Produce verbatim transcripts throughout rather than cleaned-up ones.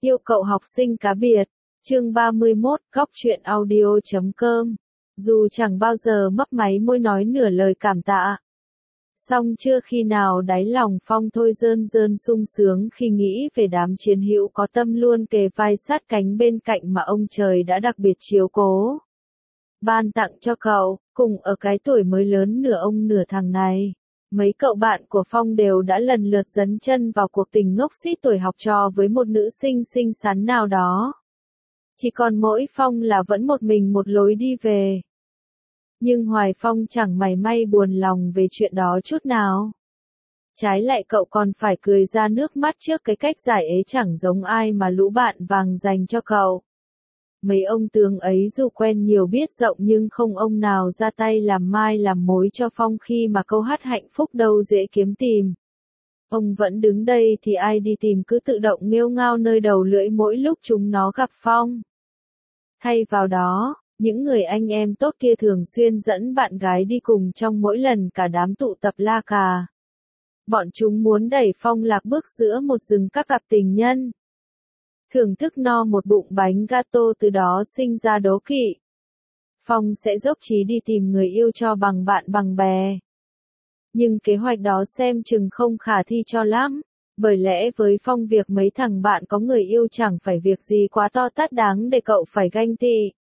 Yêu cậu học sinh cá biệt. Chương ba mươi mốt, góc truyện audio chấm com. Dù chẳng bao giờ mấp máy môi nói nửa lời cảm tạ. Song chưa khi nào đáy lòng Phong thôi rơn rơn sung sướng khi nghĩ về đám chiến hữu có tâm luôn kề vai sát cánh bên cạnh mà ông trời đã đặc biệt chiếu cố. Ban tặng cho cậu, cùng ở cái tuổi mới lớn nửa ông nửa thằng này. Mấy cậu bạn của Phong đều đã lần lượt dấn chân vào cuộc tình ngốc xít tuổi học trò với một nữ sinh xinh xắn nào đó. Chỉ còn mỗi Phong là vẫn một mình một lối đi về. Nhưng Hoài Phong chẳng mảy may buồn lòng về chuyện đó chút nào. Trái lại cậu còn phải cười ra nước mắt trước cái cách giải ế chẳng giống ai mà lũ bạn vàng dành cho cậu. Mấy ông tướng ấy dù quen nhiều biết rộng nhưng không ông nào ra tay làm mai làm mối cho Phong khi mà câu hát hạnh phúc đâu dễ kiếm tìm. Ông vẫn đứng đây thì ai đi tìm cứ tự động nghêu ngao nơi đầu lưỡi mỗi lúc chúng nó gặp Phong. Thay vào đó, những người anh em tốt kia thường xuyên dẫn bạn gái đi cùng trong mỗi lần cả đám tụ tập la cà. Bọn chúng muốn đẩy Phong lạc bước giữa một rừng các cặp tình nhân. Thưởng thức no một bụng bánh gato từ đó sinh ra đố kỵ. Phong sẽ dốc chí đi tìm người yêu cho bằng bạn bằng bè. Nhưng kế hoạch đó xem chừng không khả thi cho lắm, bởi lẽ với Phong việc mấy thằng bạn có người yêu chẳng phải việc gì quá to tát đáng để cậu phải ganh tị.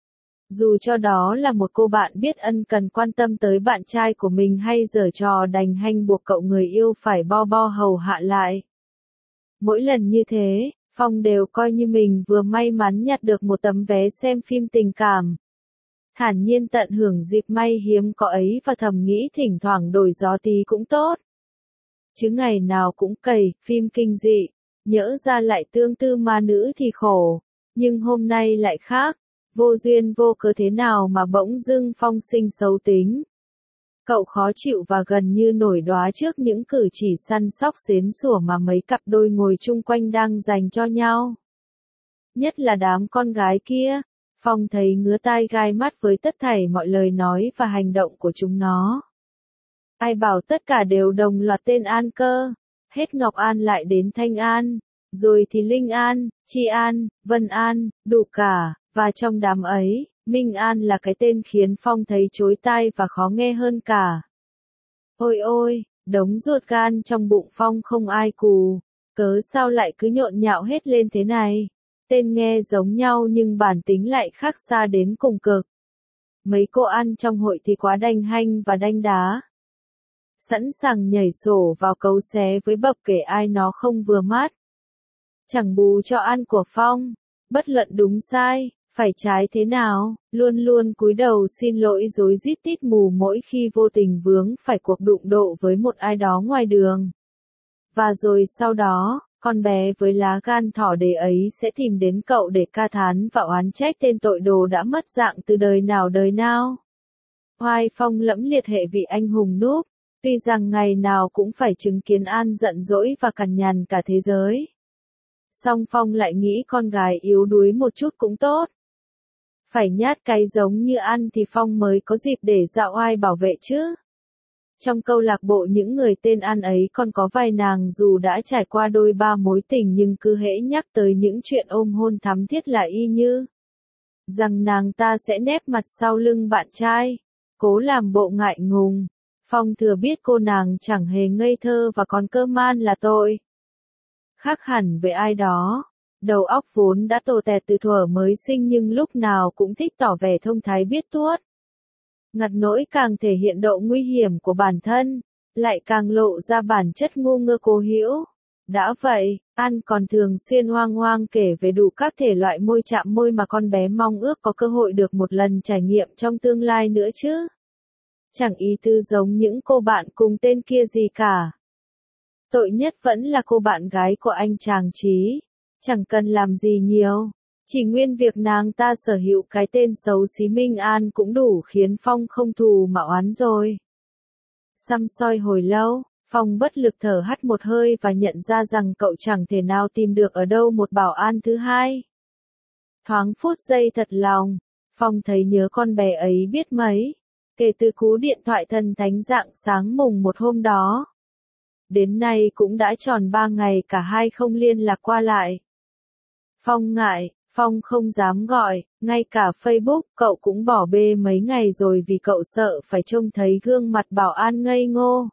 Dù cho đó là một cô bạn biết ân cần quan tâm tới bạn trai của mình hay giở trò đành hanh buộc cậu người yêu phải bo bo hầu hạ lại. Mỗi lần như thế, Phong đều coi như mình vừa may mắn nhặt được một tấm vé xem phim tình cảm. Thản nhiên tận hưởng dịp may hiếm có ấy và thầm nghĩ thỉnh thoảng đổi gió tí cũng tốt. Chứ ngày nào cũng cày, phim kinh dị, nhỡ ra lại tương tư ma nữ thì khổ. Nhưng hôm nay lại khác, vô duyên vô cớ thế nào mà bỗng dưng Phong sinh xấu tính. Cậu khó chịu và gần như nổi đoá trước những cử chỉ săn sóc xến sủa mà mấy cặp đôi ngồi chung quanh đang dành cho nhau. Nhất là đám con gái kia, Phong thấy ngứa tai gai mắt với tất thảy mọi lời nói và hành động của chúng nó. Ai bảo tất cả đều đồng loạt tên An cơ, hết Ngọc An lại đến Thanh An, rồi thì Linh An, Chi An, Vân An, đủ cả, và trong đám ấy, Minh An là cái tên khiến Phong thấy chối tai và khó nghe hơn cả. Ôi ôi, đống ruột gan trong bụng Phong không ai cù, cớ sao lại cứ nhộn nhạo hết lên thế này. Tên nghe giống nhau nhưng bản tính lại khác xa đến cùng cực. Mấy cô ăn trong hội thì quá đanh hanh và đanh đá. Sẵn sàng nhảy sổ vào cấu xé với bập kể ai nó không vừa mắt. Chẳng bù cho ăn của Phong, bất luận đúng sai, phải trái thế nào, luôn luôn cúi đầu xin lỗi rối rít tít mù mỗi khi vô tình vướng phải cuộc đụng độ với một ai đó ngoài đường. Và rồi sau đó, con bé với lá gan thỏ đề ấy sẽ tìm đến cậu để ca thán và oán trách tên tội đồ đã mất dạng từ đời nào đời nào. Hoài Phong lẫm liệt hệ vị anh hùng núp, tuy rằng ngày nào cũng phải chứng kiến An giận dỗi và cằn nhằn cả thế giới. Song Phong lại nghĩ con gái yếu đuối một chút cũng tốt. Phải nhát cái giống như An thì Phong mới có dịp để dạo oai bảo vệ chứ. Trong câu lạc bộ những người tên An ấy còn có vài nàng dù đã trải qua đôi ba mối tình nhưng cứ hễ nhắc tới những chuyện ôm hôn thắm thiết là y như rằng nàng ta sẽ nép mặt sau lưng bạn trai, cố làm bộ ngại ngùng. Phong thừa biết cô nàng chẳng hề ngây thơ và còn cơ man là tội. Khác hẳn với ai đó, đầu óc vốn đã tồ tẹt từ thuở mới sinh nhưng lúc nào cũng thích tỏ vẻ thông thái biết tuốt. Ngặt nỗi càng thể hiện độ nguy hiểm của bản thân, lại càng lộ ra bản chất ngu ngơ cố hữu. Đã vậy, An còn thường xuyên hoang hoang kể về đủ các thể loại môi chạm môi mà con bé mong ước có cơ hội được một lần trải nghiệm trong tương lai nữa chứ. Chẳng ý tư giống những cô bạn cùng tên kia gì cả. Tội nhất vẫn là cô bạn gái của anh chàng Trí, chẳng cần làm gì nhiều. Chỉ nguyên việc nàng ta sở hữu cái tên xấu xí Minh An cũng đủ khiến Phong không thù mà oán rồi. Săm soi hồi lâu, Phong bất lực thở hắt một hơi và nhận ra rằng cậu chẳng thể nào tìm được ở đâu một bảo an thứ hai. Thoáng phút giây thật lòng, Phong thấy nhớ con bé ấy biết mấy, kể từ cú điện thoại thần thánh rạng sáng mùng một hôm đó. Đến nay cũng đã tròn ba ngày cả hai không liên lạc qua lại. Phong ngại, Phong không dám gọi, ngay cả Facebook cậu cũng bỏ bê mấy ngày rồi vì cậu sợ phải trông thấy gương mặt Bảo An ngây ngô.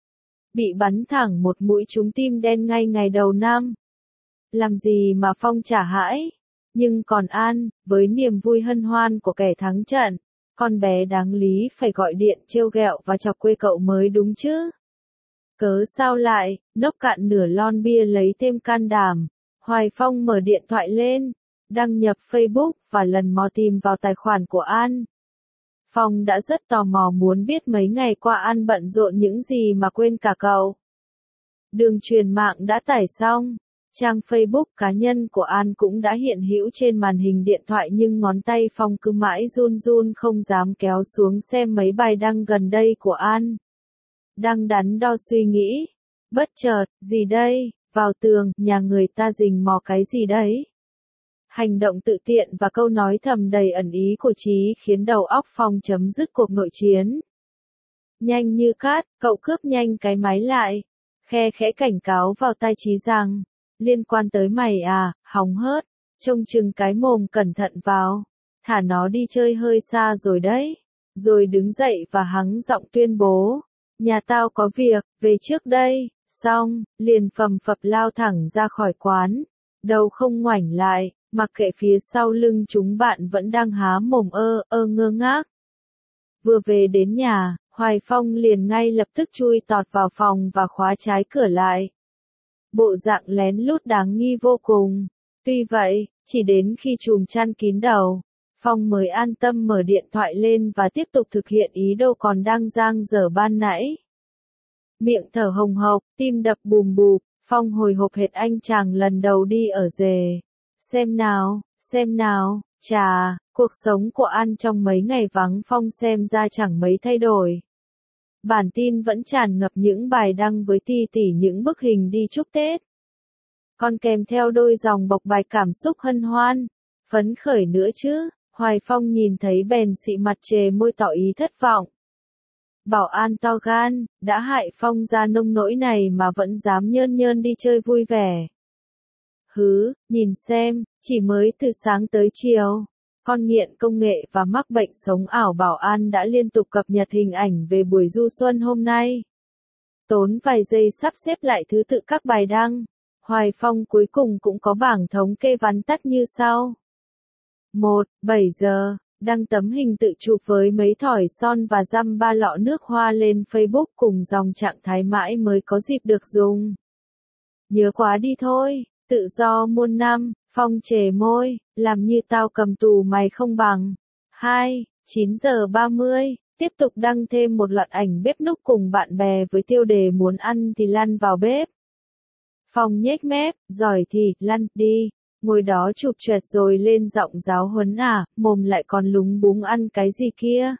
Bị bắn thẳng một mũi trúng tim đen ngay ngày đầu năm. Làm gì mà Phong chả hãi. Nhưng còn An, với niềm vui hân hoan của kẻ thắng trận, con bé đáng lý phải gọi điện trêu ghẹo và chọc quê cậu mới đúng chứ. Cớ sao lại, nốc cạn nửa lon bia lấy thêm can đảm. Hoài Phong mở điện thoại lên, đăng nhập Facebook và lần mò tìm vào tài khoản của An. Phong đã rất tò mò muốn biết mấy ngày qua An bận rộn những gì mà quên cả cậu. Đường truyền mạng đã tải xong. Trang Facebook cá nhân của An cũng đã hiện hữu trên màn hình điện thoại nhưng ngón tay Phong cứ mãi run run không dám kéo xuống xem mấy bài đăng gần đây của An. Đang đắn đo suy nghĩ. Bất chợt, gì đây, vào tường, nhà người ta rình mò cái gì đấy? Hành động tự tiện và câu nói thầm đầy ẩn ý của Chí khiến đầu óc Phong chấm dứt cuộc nội chiến. Nhanh như cát, cậu cướp nhanh cái máy lại. Khe khẽ cảnh cáo vào tai Chí rằng, liên quan tới mày à, hóng hớt, trông chừng cái mồm cẩn thận vào, thả nó đi chơi hơi xa rồi đấy. Rồi đứng dậy và hắng giọng tuyên bố, nhà tao có việc, về trước đây, xong, liền phầm phập lao thẳng ra khỏi quán, đầu không ngoảnh lại, mặc kệ phía sau lưng chúng bạn vẫn đang há mồm ơ, ơ ngơ ngác. Vừa về đến nhà, Hoài Phong liền ngay lập tức chui tọt vào phòng và khóa trái cửa lại. Bộ dạng lén lút đáng nghi vô cùng. Tuy vậy, chỉ đến khi chùm chăn kín đầu, Phong mới an tâm mở điện thoại lên và tiếp tục thực hiện ý đồ còn đang dang dở ban nãy. Miệng thở hồng hộc, tim đập bùm bụp, Phong hồi hộp hệt anh chàng lần đầu đi ở rể. Xem nào, xem nào, chà, cuộc sống của An trong mấy ngày vắng Phong xem ra chẳng mấy thay đổi. Bản tin vẫn tràn ngập những bài đăng với ti tỉ những bức hình đi chúc Tết. Còn kèm theo đôi dòng bộc bạch cảm xúc hân hoan, phấn khởi nữa chứ. Hoài Phong nhìn thấy bèn xị mặt chề môi tỏ ý thất vọng. Bảo An to gan, đã hại Phong ra nông nỗi này mà vẫn dám nhơn nhơn đi chơi vui vẻ. Hứ, nhìn xem, chỉ mới từ sáng tới chiều, con nghiện công nghệ và mắc bệnh sống ảo Bảo An đã liên tục cập nhật hình ảnh về buổi du xuân hôm nay. Tốn vài giây sắp xếp lại thứ tự các bài đăng, Hoài Phong cuối cùng cũng có bảng thống kê vắn tắt như sau. một. bảy giờ, đăng tấm hình tự chụp với mấy thỏi son và dăm ba lọ nước hoa lên Facebook cùng dòng trạng thái mãi mới có dịp được dùng. Nhớ quá đi thôi, tự do muôn năm, Phong chề môi, làm như tao cầm tù mày không bằng. hai. chín giờ ba mươi, tiếp tục đăng thêm một loạt ảnh bếp núc cùng bạn bè với tiêu đề muốn ăn thì lăn vào bếp. Phong nhếch mép, giỏi thì, lăn, đi. Ngồi đó chụp choẹt rồi lên giọng giáo huấn à, mồm lại còn lúng búng ăn cái gì kia.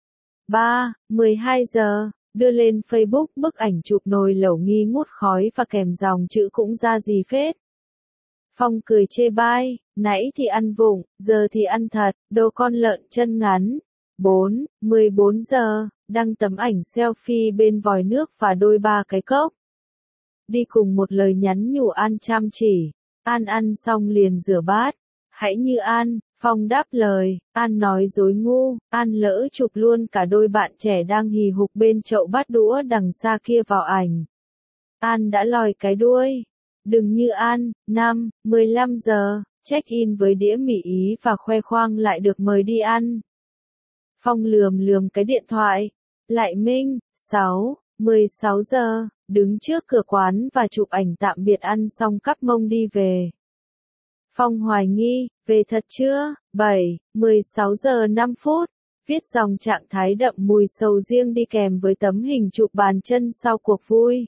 ba. mười hai giờ, đưa lên Facebook bức ảnh chụp nồi lẩu nghi ngút khói và kèm dòng chữ cũng ra gì phết. Phong cười chê bai, nãy thì ăn vụng, giờ thì ăn thật, đồ con lợn chân ngắn. bốn. mười bốn giờ, đăng tấm ảnh selfie bên vòi nước và đôi ba cái cốc. Đi cùng một lời nhắn nhủ An chăm chỉ. An ăn xong liền rửa bát. Hãy như An, Phong đáp lời. An nói dối ngu, An lỡ chụp luôn cả đôi bạn trẻ đang hì hục bên chậu bát đũa đằng xa kia vào ảnh. An đã lòi cái đuôi. Đừng như An. năm. mười lăm giờ, check-in với đĩa mì Ý và khoe khoang lại được mời đi ăn. Phong lườm lườm cái điện thoại. Lại Minh. sáu. mười sáu giờ, đứng trước cửa quán và chụp ảnh tạm biệt ăn xong cắp mông đi về. Phong hoài nghi, về thật chưa? bảy. mười sáu giờ năm phút, viết dòng trạng thái đậm mùi sầu riêng đi kèm với tấm hình chụp bàn chân sau cuộc vui.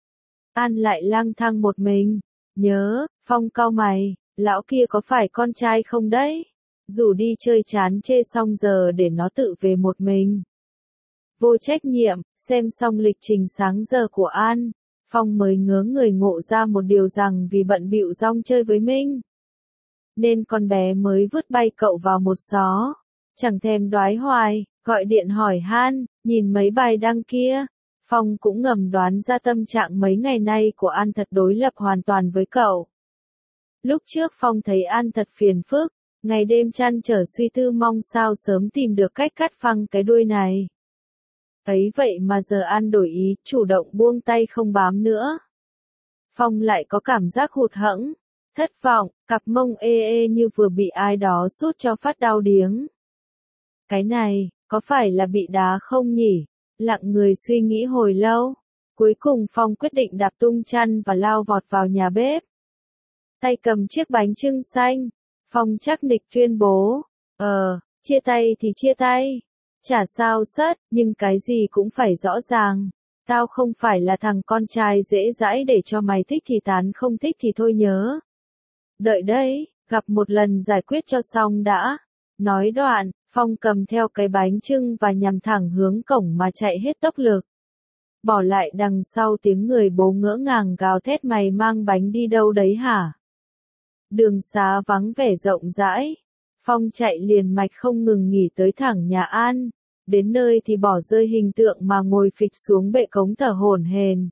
An lại lang thang một mình. Nhớ, Phong cau mày, lão kia có phải con trai không đấy? Rủ đi chơi chán chê xong giờ để nó tự về một mình. Vô trách nhiệm, xem xong lịch trình sáng giờ của An, Phong mới ngớ người ngộ ra một điều rằng vì bận bịu rong chơi với Minh, nên con bé mới vứt bay cậu vào một xó. Chẳng thèm đoái hoài, gọi điện hỏi han, nhìn mấy bài đăng kia. Phong cũng ngầm đoán ra tâm trạng mấy ngày nay của An thật đối lập hoàn toàn với cậu. Lúc trước Phong thấy An thật phiền phức, ngày đêm trăn trở suy tư mong sao sớm tìm được cách cắt phăng cái đuôi này. Ấy vậy mà giờ An đổi ý, chủ động buông tay không bám nữa. Phong lại có cảm giác hụt hẫng, thất vọng, cặp mông ê ê như vừa bị ai đó sút cho phát đau điếng. Cái này, có phải là bị đá không nhỉ? Lặng người suy nghĩ hồi lâu. Cuối cùng Phong quyết định đạp tung chăn và lao vọt vào nhà bếp. Tay cầm chiếc bánh chưng xanh. Phong chắc nịch tuyên bố. Ờ, chia tay thì chia tay. Chả sao sất, nhưng cái gì cũng phải rõ ràng. Tao không phải là thằng con trai dễ dãi để cho mày thích thì tán không thích thì thôi nhớ. Đợi đấy, gặp một lần giải quyết cho xong đã. Nói đoạn, Phong cầm theo cái bánh chưng và nhằm thẳng hướng cổng mà chạy hết tốc lực. Bỏ lại đằng sau tiếng người bố ngỡ ngàng gào thét mày mang bánh đi đâu đấy hả? Đường xá vắng vẻ rộng rãi. Phong chạy liền mạch không ngừng nghỉ tới thẳng nhà An. Đến nơi thì bỏ rơi hình tượng mà ngồi phịch xuống bệ cống thở hổn hển.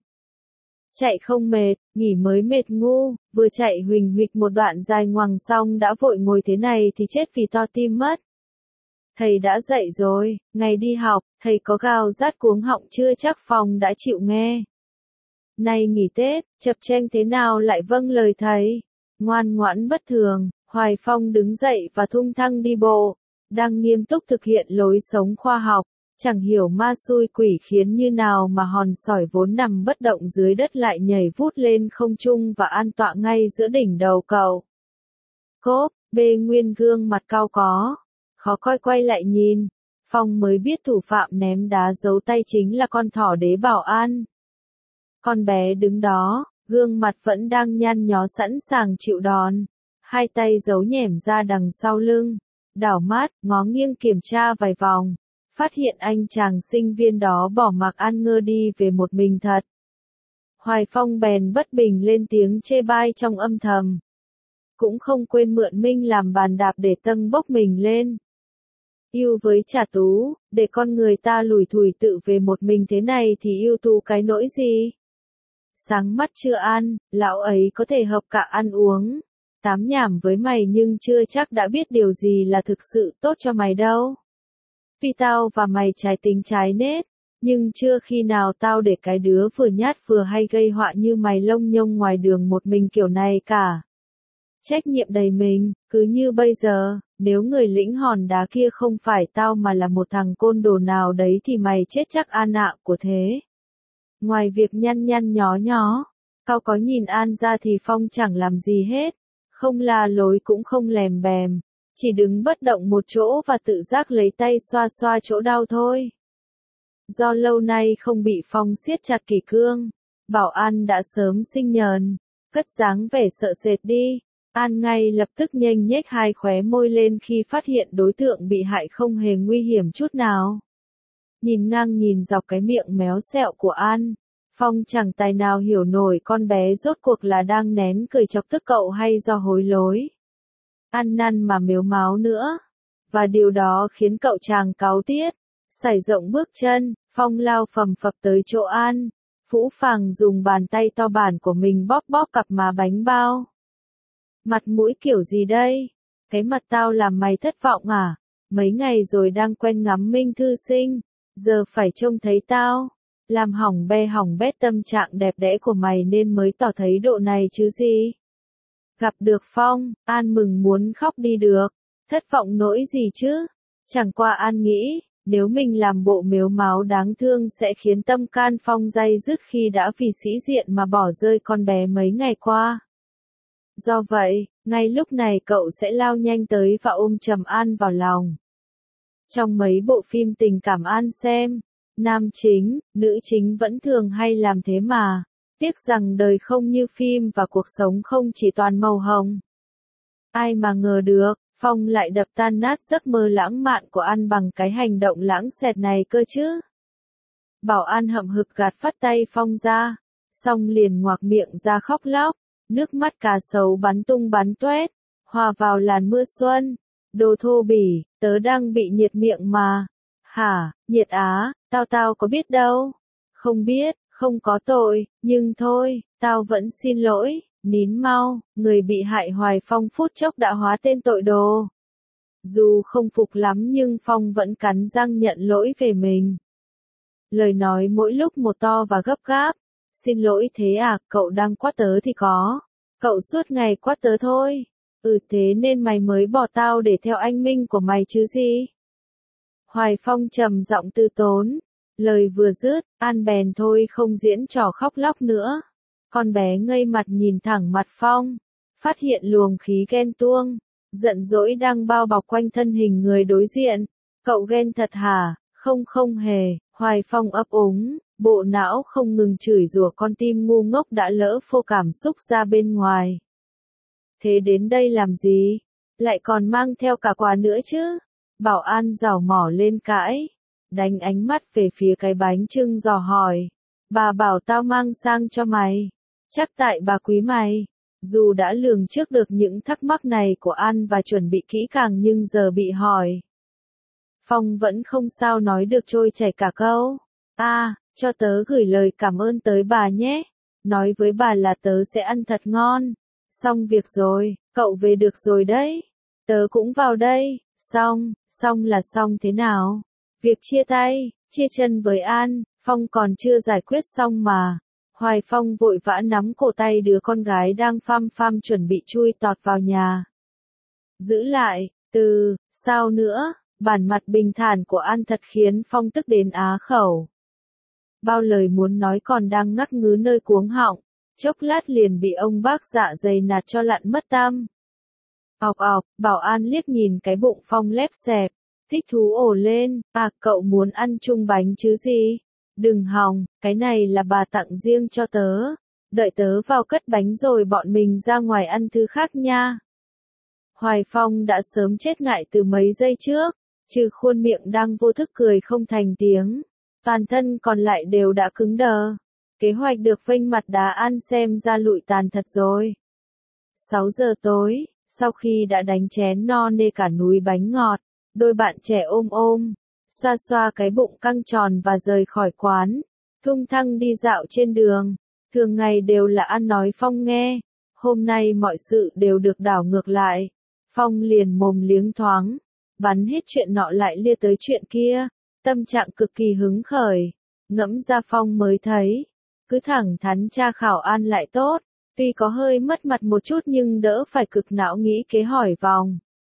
Chạy không mệt, nghỉ mới mệt ngu, vừa chạy huỳnh huỵch một đoạn dài ngoằng xong đã vội ngồi thế này thì chết vì to tim mất. Thầy đã dậy rồi, ngày đi học, thầy có gào rát cuống họng chưa chắc Phong đã chịu nghe. Nay nghỉ Tết, chập chênh thế nào lại vâng lời thầy? Ngoan ngoãn bất thường, Hoài Phong đứng dậy và thung thăng đi bộ, đang nghiêm túc thực hiện lối sống khoa học, chẳng hiểu ma xui quỷ khiến như nào mà hòn sỏi vốn nằm bất động dưới đất lại nhảy vút lên không trung và an tọa ngay giữa đỉnh đầu cậu. Cốp, bê nguyên gương mặt cau có. Khó coi quay lại nhìn, Phong mới biết thủ phạm ném đá giấu tay chính là con thỏ đế Bảo An. Con bé đứng đó, gương mặt vẫn đang nhăn nhó sẵn sàng chịu đòn, hai tay giấu nhẻm ra đằng sau lưng, đảo mắt, ngó nghiêng kiểm tra vài vòng, phát hiện anh chàng sinh viên đó bỏ mặc An ngơ đi về một mình thật. Hoài Phong bèn bất bình lên tiếng chê bai trong âm thầm. Cũng không quên mượn Minh làm bàn đạp để tâng bốc mình lên. Yêu với Trà Tú, để con người ta lủi thủi tự về một mình thế này thì yêu tu cái nỗi gì? Sáng mắt chưa ăn, lão ấy có thể hợp cả ăn uống. Tám nhảm với mày nhưng chưa chắc đã biết điều gì là thực sự tốt cho mày đâu. Vì tao và mày trái tính trái nết, nhưng chưa khi nào tao để cái đứa vừa nhát vừa hay gây họa như mày lông nhông ngoài đường một mình kiểu này cả. Trách nhiệm đầy mình, cứ như bây giờ, nếu người lĩnh hòn đá kia không phải tao mà là một thằng côn đồ nào đấy thì mày chết chắc An ạ của thế. Ngoài việc nhăn nhăn nhó nhó, tao có nhìn An ra thì Phong chẳng làm gì hết, không la lối cũng không lèm bèm, chỉ đứng bất động một chỗ và tự giác lấy tay xoa xoa chỗ đau thôi. Do lâu nay không bị Phong siết chặt kỷ cương, Bảo An đã sớm sinh nhờn, cất dáng vẻ sợ sệt đi. An ngay lập tức nhếch nhếch hai khóe môi lên khi phát hiện đối tượng bị hại không hề nguy hiểm chút nào. Nhìn ngang nhìn dọc cái miệng méo xẹo của An, Phong chẳng tài nào hiểu nổi con bé rốt cuộc là đang nén cười chọc tức cậu hay do hối lối. Ăn năn mà mếu máo nữa. Và điều đó khiến cậu chàng cáu tiết. Sải rộng bước chân, Phong lao phầm phập tới chỗ An. Phũ phàng dùng bàn tay to bản của mình bóp bóp cặp má bánh bao. Mặt mũi kiểu gì đây? Cái mặt tao làm mày thất vọng à? Mấy ngày rồi đang quen ngắm Minh thư sinh, giờ phải trông thấy tao, làm hỏng be hỏng bét tâm trạng đẹp đẽ của mày nên mới tỏ thấy độ này chứ gì. Gặp được Phong, An mừng muốn khóc đi được, thất vọng nỗi gì chứ? Chẳng qua An nghĩ, nếu mình làm bộ mếu máo đáng thương sẽ khiến tâm can Phong day dứt khi đã vì sĩ diện mà bỏ rơi con bé mấy ngày qua. Do vậy, ngay lúc này cậu sẽ lao nhanh tới và ôm chầm An vào lòng. Trong mấy bộ phim tình cảm An xem, nam chính, nữ chính vẫn thường hay làm thế mà, tiếc rằng đời không như phim và cuộc sống không chỉ toàn màu hồng. Ai mà ngờ được, Phong lại đập tan nát giấc mơ lãng mạn của An bằng cái hành động lãng xẹt này cơ chứ. Bảo An hậm hực gạt phát tay Phong ra, xong liền ngoạc miệng ra khóc lóc. Nước mắt cá sấu bắn tung bắn toét, hòa vào làn mưa xuân. Đồ thô bỉ, tớ đang bị nhiệt miệng mà. Hả, nhiệt á, tao tao có biết đâu. Không biết, không có tội, nhưng thôi, tao vẫn xin lỗi. Nín mau, người bị hại Hoài Phong phút chốc đã hóa tên tội đồ. Dù không phục lắm nhưng Phong vẫn cắn răng nhận lỗi về mình. Lời nói mỗi lúc một to và gấp gáp. Xin lỗi thế à, cậu đang quát tớ thì có. Cậu suốt ngày quát tớ thôi. Ừ thế nên mày mới bỏ tao để theo anh Minh của mày chứ gì. Hoài Phong trầm giọng từ tốn. Lời vừa dứt, An bèn thôi không diễn trò khóc lóc nữa. Con bé ngây mặt nhìn thẳng mặt Phong. Phát hiện luồng khí ghen tuông, giận dỗi đang bao bọc quanh thân hình người đối diện. Cậu ghen thật hả? Không không hề. Hoài Phong ấp úng, bộ não không ngừng chửi rủa con tim ngu ngốc đã lỡ phô cảm xúc ra bên ngoài. Thế đến đây làm gì? Lại còn mang theo cả quà nữa chứ? Bảo an rảo mỏ lên cãi, đánh ánh mắt về phía cái bánh chưng dò hỏi. Bà bảo tao mang sang cho mày. Chắc tại bà quý mày. Dù đã lường trước được những thắc mắc này của An và chuẩn bị kỹ càng nhưng giờ bị hỏi. Phong vẫn không sao nói được trôi chảy cả câu. À, cho tớ gửi lời cảm ơn tới bà nhé. Nói với bà là tớ sẽ ăn thật ngon. Xong việc rồi, cậu về được rồi đấy. Tớ cũng vào đây. Xong, xong là xong thế nào? Việc chia tay, chia chân với An, Phong còn chưa giải quyết xong mà. Hoài Phong vội vã nắm cổ tay đứa con gái đang pham pham chuẩn bị chui tọt vào nhà. Giữ lại, từ, sao nữa? Bản mặt bình thản của An thật khiến Phong tức đến á khẩu. Bao lời muốn nói còn đang ngắc ngứ nơi cuống họng, chốc lát liền bị ông bác dạ dày nạt cho lặn mất tâm. Ọc ọc, Bảo An liếc nhìn cái bụng Phong lép xẹp, thích thú ồ lên, à cậu muốn ăn chung bánh chứ gì? Đừng hòng, cái này là bà tặng riêng cho tớ. Đợi tớ vào cất bánh rồi bọn mình ra ngoài ăn thứ khác nha. Hoài Phong đã sớm chết ngại từ mấy giây trước, trừ khuôn miệng đang vô thức cười không thành tiếng. Toàn thân còn lại đều đã cứng đờ. Kế hoạch được vênh mặt đá An xem ra lụi tàn thật rồi. sáu giờ tối, sau khi đã đánh chén no nê cả núi bánh ngọt, đôi bạn trẻ ôm ôm, xoa xoa cái bụng căng tròn và rời khỏi quán, thung thăng đi dạo trên đường. Thường ngày đều là An nói Phong nghe, hôm nay mọi sự đều được đảo ngược lại. Phong liền mồm liếng thoáng, bắn hết chuyện nọ lại lia tới chuyện kia, tâm trạng cực kỳ hứng khởi. Ngẫm ra Phong mới thấy, cứ thẳng thắn tra khảo An lại tốt, tuy có hơi mất mặt một chút nhưng đỡ phải cực não nghĩ kế hỏi vòng.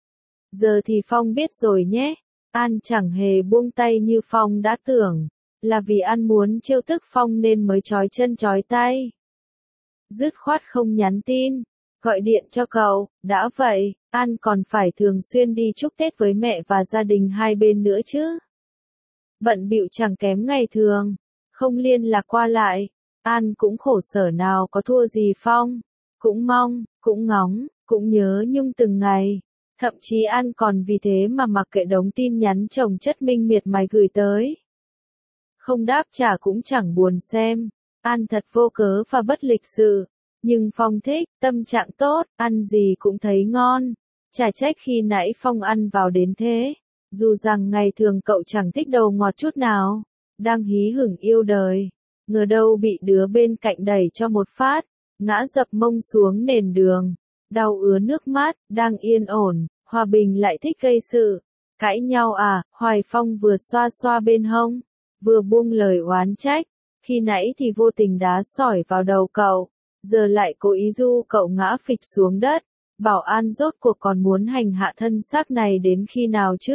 Giờ thì Phong biết rồi nhé, An chẳng hề buông tay như Phong đã tưởng, là vì An muốn trêu tức Phong nên mới trói chân trói tay. Dứt khoát không nhắn tin, gọi điện cho cậu, đã vậy, An còn phải thường xuyên đi chúc Tết với mẹ và gia đình hai bên nữa chứ. Bận bịu chẳng kém ngày thường, không liên lạc qua lại, An cũng khổ sở nào có thua gì Phong, cũng mong, cũng ngóng, cũng nhớ nhung từng ngày. Thậm chí An còn vì thế mà mặc kệ đống tin nhắn chồng chất minh miệt mài gửi tới. Không đáp trả cũng chẳng buồn xem, An thật vô cớ và bất lịch sự. Nhưng Phong thích, tâm trạng tốt, ăn gì cũng thấy ngon. Chả trách khi nãy Phong ăn vào đến thế. Dù rằng ngày thường cậu chẳng thích đầu ngọt chút nào. Đang hí hửng yêu đời. Ngờ đâu bị đứa bên cạnh đẩy cho một phát. Ngã dập mông xuống nền đường. Đau ứa nước mắt, đang yên ổn. Hòa Bình lại thích gây sự. Cãi nhau à, Hoài Phong vừa xoa xoa bên hông. Vừa buông lời oán trách. Khi nãy thì vô tình đá sỏi vào đầu cậu. Giờ lại cố ý du cậu ngã phịch xuống đất. Bảo An rốt cuộc còn muốn hành hạ thân xác này đến khi nào chứ?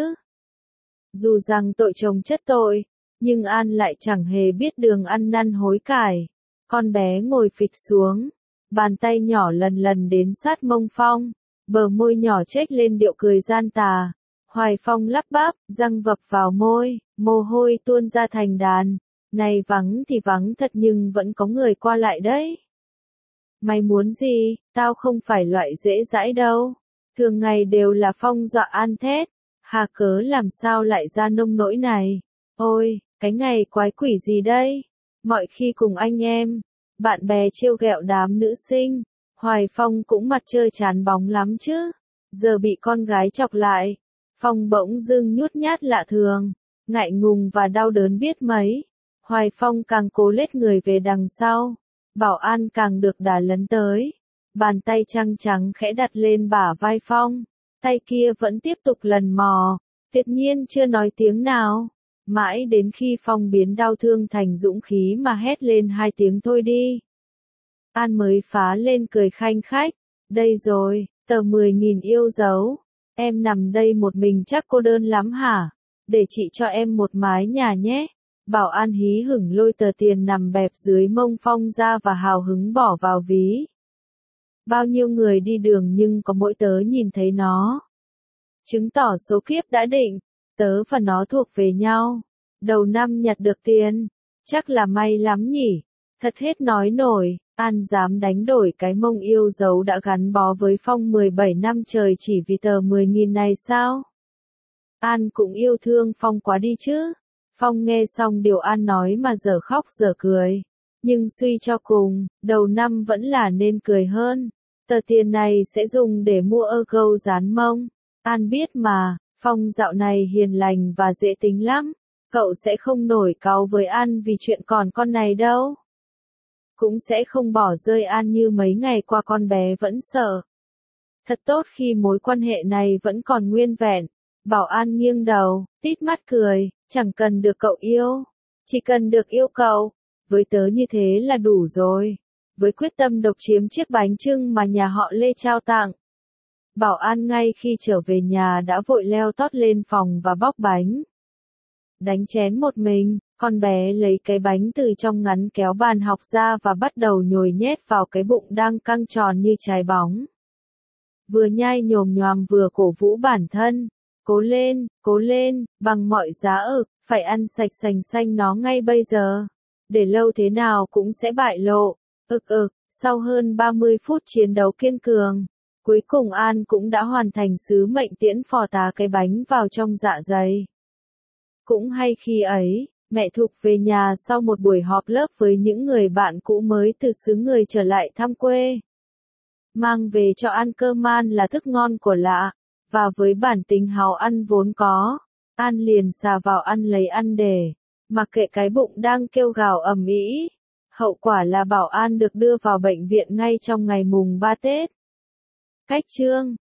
Dù rằng tội chồng chất tội, nhưng An lại chẳng hề biết đường ăn năn hối cải. Con bé ngồi phịch xuống, bàn tay nhỏ lần lần đến sát mông Phong, bờ môi nhỏ chếch lên điệu cười gian tà. Hoài Phong lắp bắp, răng vập vào môi, mồ hôi tuôn ra thành đàn. Này vắng thì vắng thật nhưng vẫn có người qua lại đấy. Mày muốn gì, tao không phải loại dễ dãi đâu. Thường ngày đều là Phong dọa An thét. Hà cớ làm sao lại ra nông nỗi này. Ôi, cái ngày quái quỷ gì đây. Mọi khi cùng anh em, bạn bè trêu ghẹo đám nữ sinh, Hoài Phong cũng mặt chơi chán bóng lắm chứ. Giờ bị con gái chọc lại, Phong bỗng dưng nhút nhát lạ thường, ngại ngùng và đau đớn biết mấy. Hoài Phong càng cố lết người về đằng sau. Bảo An càng được đà lấn tới. Bàn tay trắng trắng khẽ đặt lên bả vai Phong, tay kia vẫn tiếp tục lần mò, tuyệt nhiên chưa nói tiếng nào. Mãi đến khi Phong biến đau thương thành dũng khí mà hét lên hai tiếng thôi đi. An mới phá lên cười khanh khách, đây rồi, tờ mười nghìn yêu dấu, em nằm đây một mình chắc cô đơn lắm hả? Để chị cho em một mái nhà nhé. Bảo An hí hửng lôi tờ tiền nằm bẹp dưới mông Phong ra và hào hứng bỏ vào ví. Bao nhiêu người đi đường nhưng có mỗi tớ nhìn thấy nó. Chứng tỏ số kiếp đã định, tớ và nó thuộc về nhau. Đầu năm nhặt được tiền, chắc là may lắm nhỉ. Thật hết nói nổi, An dám đánh đổi cái mông yêu dấu đã gắn bó với Phong mười bảy năm trời chỉ vì tờ mười nghìn này sao? An cũng yêu thương Phong quá đi chứ. Phong nghe xong điều An nói mà dở khóc dở cười. Nhưng suy cho cùng, đầu năm vẫn là nên cười hơn. Tờ tiền này sẽ dùng để mua ơ gâu dán mông. An biết mà, Phong dạo này hiền lành và dễ tính lắm. Cậu sẽ không nổi cáu với An vì chuyện còn con này đâu. Cũng sẽ không bỏ rơi An như mấy ngày qua con bé vẫn sợ. Thật tốt khi mối quan hệ này vẫn còn nguyên vẹn. Bảo An nghiêng đầu, tít mắt cười, chẳng cần được cậu yêu. Chỉ cần được yêu cậu. Với tớ như thế là đủ rồi. Với quyết tâm độc chiếm chiếc bánh chưng mà nhà họ Lê trao tặng. Bảo An ngay khi trở về nhà đã vội leo tót lên phòng và bóc bánh. Đánh chén một mình, con bé lấy cái bánh từ trong ngắn kéo bàn học ra và bắt đầu nhồi nhét vào cái bụng đang căng tròn như trái bóng. Vừa nhai nhồm nhoàm vừa cổ vũ bản thân. Cố lên, cố lên, bằng mọi giá ực, phải ăn sạch sành xanh nó ngay bây giờ. Để lâu thế nào cũng sẽ bại lộ. Ực ực, sau hơn ba mươi phút chiến đấu kiên cường, cuối cùng An cũng đã hoàn thành sứ mệnh tiễn phò tá cái bánh vào trong dạ dày. Cũng hay khi ấy, mẹ Thục về nhà sau một buổi họp lớp với những người bạn cũ mới từ xứ người trở lại thăm quê. Mang về cho An cơm An là thức ngon của lạ, và với bản tính háo ăn vốn có, An liền xà vào ăn lấy ăn để, mặc kệ cái bụng đang kêu gào ầm ĩ. Hậu quả là Bảo An được đưa vào bệnh viện ngay trong ngày mùng ba Tết. Cách chương